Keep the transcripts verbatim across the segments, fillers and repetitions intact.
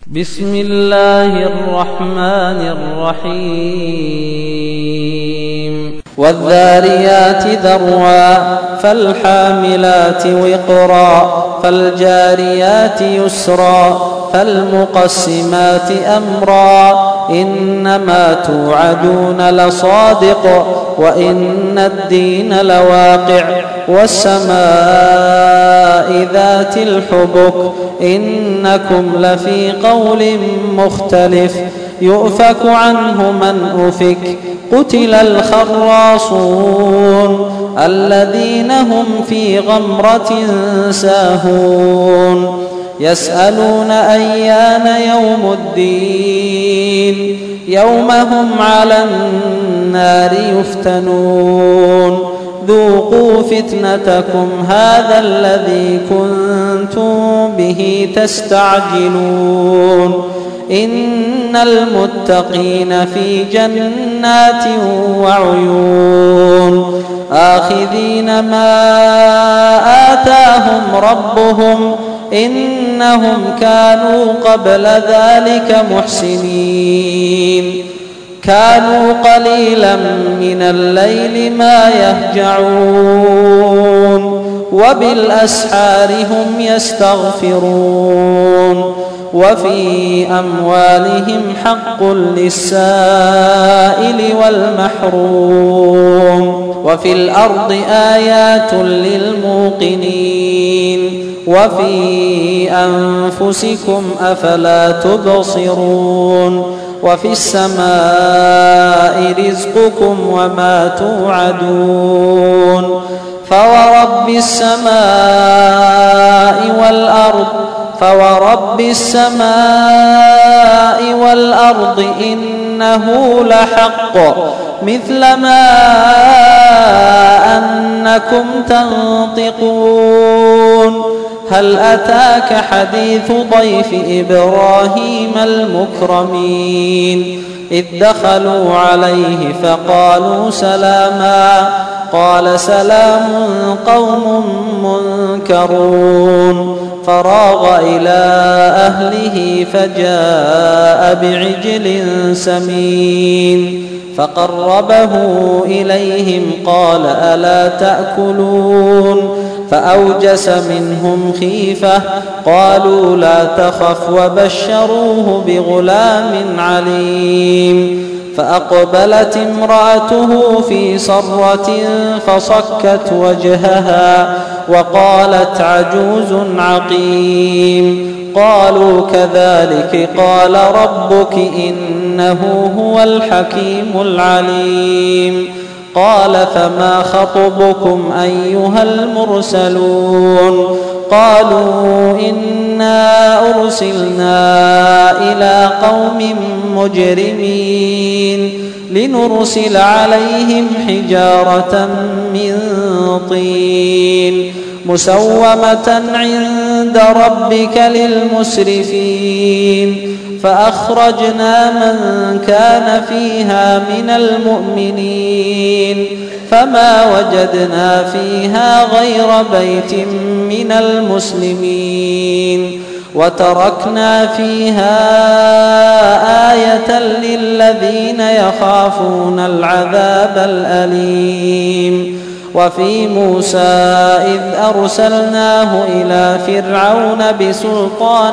بسم الله الرحمن الرحيم والذاريات ذروا فالحاملات وقرا فالجاريات يسرا فالمقسمات أمرا إنما توعدون لصادق وإن الدين لواقع والسماء ذات الحبك إنكم لفي قول مختلف يؤفك عنه من أفك قتل الخراصون الذين هم في غمرة ساهون يسألون أيان يوم الدين يوم هم على النار يفتنون ذوقوا فتنتكم هذا الذي كنتم به تستعجلون إن المتقين في جنات وعيون آخذين ما آتاهم ربهم إنهم كانوا قبل ذلك محسنين كانوا قليلا من الليل ما يهجعون وبالأسحار هم يستغفرون وفي أموالهم حق للسائل والمحروم وفي الأرض آيات للموقنين وفي أنفسكم أفلا تبصرون وفي السماء رزقكم وما توعدون فورب السماء والأرض فورب السماء والأرض إنه لحق مثل ما أنكم تنطقون هل أتاك حديث ضيف إبراهيم المكرمين إذ دخلوا عليه فقالوا سلاما قال سلام قوم منكرون فراغ إلى أهله فجاء بعجل سمين فقربه إليهم قال ألا تأكلون فأوجس منهم خيفة قالوا لا تخف وبشروه بغلام عليم فأقبلت امرأته في صرة فصكت وجهها وقالت عجوز عقيم قالوا كذلك قال ربك إنه هو الحكيم العليم قال فما خطبكم أيها المرسلون قالوا إنا أرسلنا إلى قوم مجرمين لنرسل عليهم حجارة من طين مسومة عند ربك للمسرفين فأخرجنا من كان فيها من المؤمنين فما وجدنا فيها غير بيت من المسلمين وتركنا فيها آية للذين يخافون العذاب الأليم وفي موسى إذ أرسلناه إلى فرعون بسلطان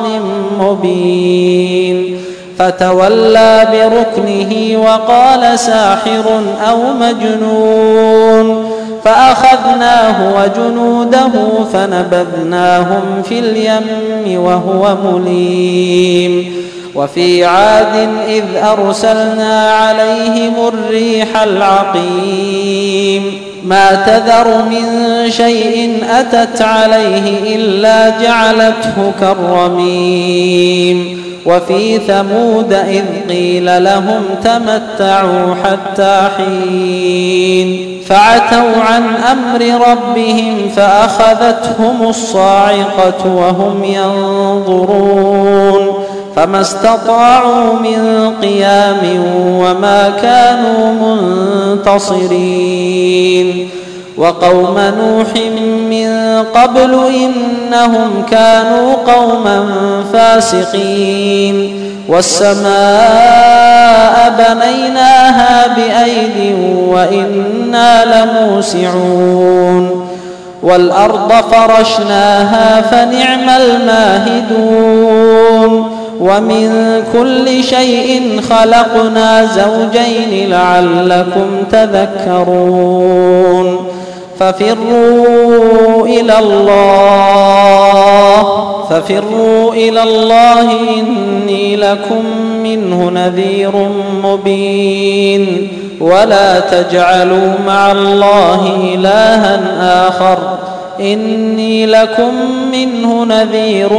مبين فتولى بركنه وقال ساحر أو مجنون فأخذناه وجنوده فنبذناهم في اليم وهو مليم وفي عاد إذ أرسلنا عليهم الريح العقيم ما تذر من شيء أتت عليه إلا جعلته كالرميم وفي ثمود إذ قيل لهم تمتعوا حتى حين فعتوا عن أمر ربهم فأخذتهم الصاعقة وهم ينظرون فما استطاعوا من قيام وما كانوا منتصرين وقوم نوح من قبل إنهم كانوا قوما فاسقين والسماء بنيناها بأيد وإنا لموسعون والأرض فرشناها فنعم الماهدون ومن كل شيء خلقنا زوجين لعلكم تذكرون ففروا إلى الله ففروا إلى الله إني لكم منه نذير مبين ولا تجعلوا مع الله إلها آخر إني لكم منه نذير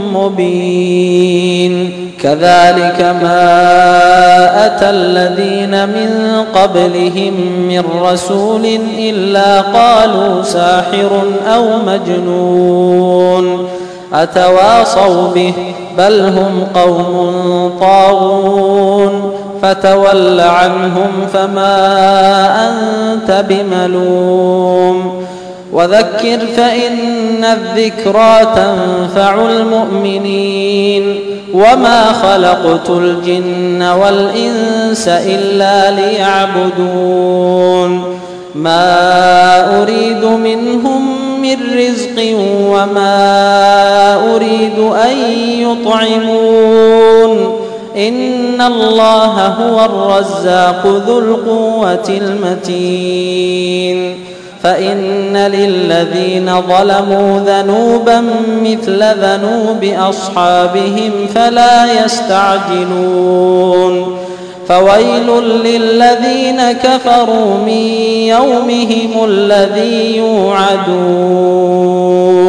مبين كذلك ما أتى الذين من قبلهم من رسول إلا قالوا ساحر أو مجنون أتواصوا به بل هم قوم طاغون فتول عنهم فما أنت بملوم وذكر فإن الذكرى تنفع المؤمنين وما خلقت الجن والإنس إلا ليعبدون ما أريد منهم من رزق وما أريد أن يطعمون إن الله هو الرزاق ذو القوة المتين فإن للذين ظلموا ذنوبا مثل ذنوب أصحابهم فلا يستعجلون فويل للذين كفروا من يومهم الذي يوعدون